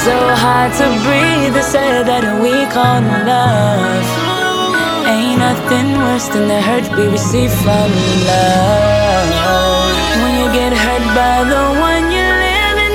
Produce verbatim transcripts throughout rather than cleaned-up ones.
so hard to breathe. They said that we call love. Ain't nothing worse than the hurt we receive from love. When you get hurt by the one you're living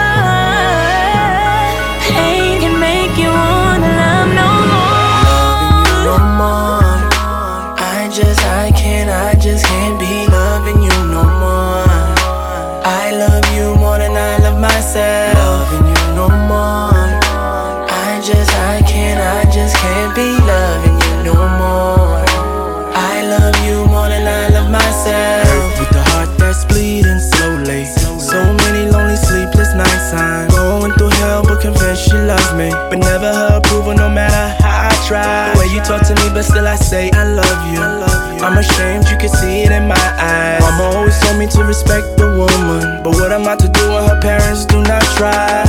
for, pain can make you wanna love no more. Loving you no more. I just, I can't, I just can't be loving you no more. I love you more than I love myself. Loving you no more. I just, I can't, I just can't be loving you no more. I love you more than I love myself. With the heart that's bleeding slowly, so many lonely sleepless nights. I'm going through hell but confess she loves me, but never her approval no matter how I try. The way you talk to me but still I say I love you. I'm ashamed, you can see it in my eyes. Mama always told me to respect the woman, but what am I to do when her parents do not try?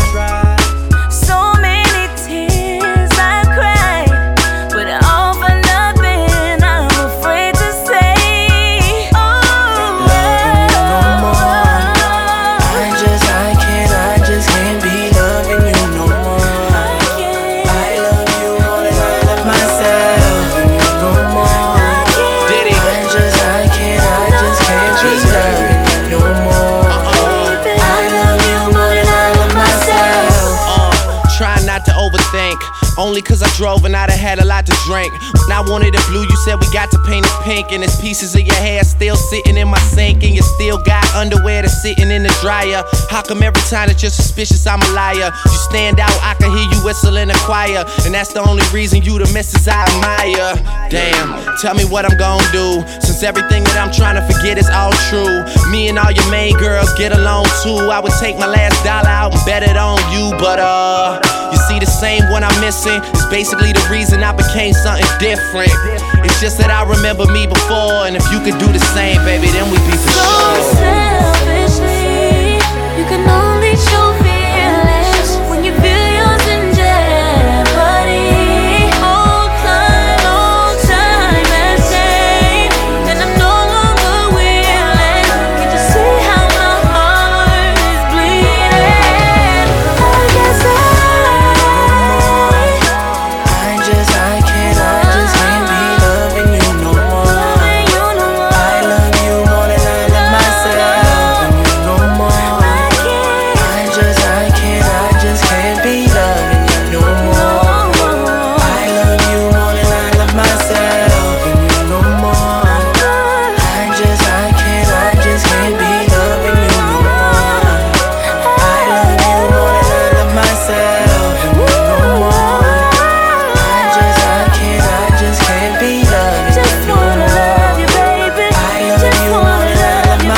So many tears I cried, but all for nothing. I'm afraid to say, oh, loving you no more. I just, I can't, I just can't be loving you no more. I love you more than I love myself. Loving you no more. Diddy. I just, I can't, I just can't be loving you no more. I love you more than I love myself. Uh, try not to overthink. Only cause I drove and I done had a lot to drink. When I wanted it blue, you said we got to paint it pink. And there's pieces of your hair still sitting in my sink. And you still got underwear that's sitting in the dryer. How come every time that you're suspicious I'm a liar? You stand out, I can hear you whistle in the choir. And that's the only reason you the missus I admire. Damn, tell me what I'm gon' do, since everything that I'm trying to forget is all true. Me and all your main girls get along too. I would take my last dollar out and bet it on you. But uh, you see the same one I'm missing is basically the reason I became something different. It's just that I remember me before, and if you could do the same, baby, then we'd be for so sure. selfishly, you can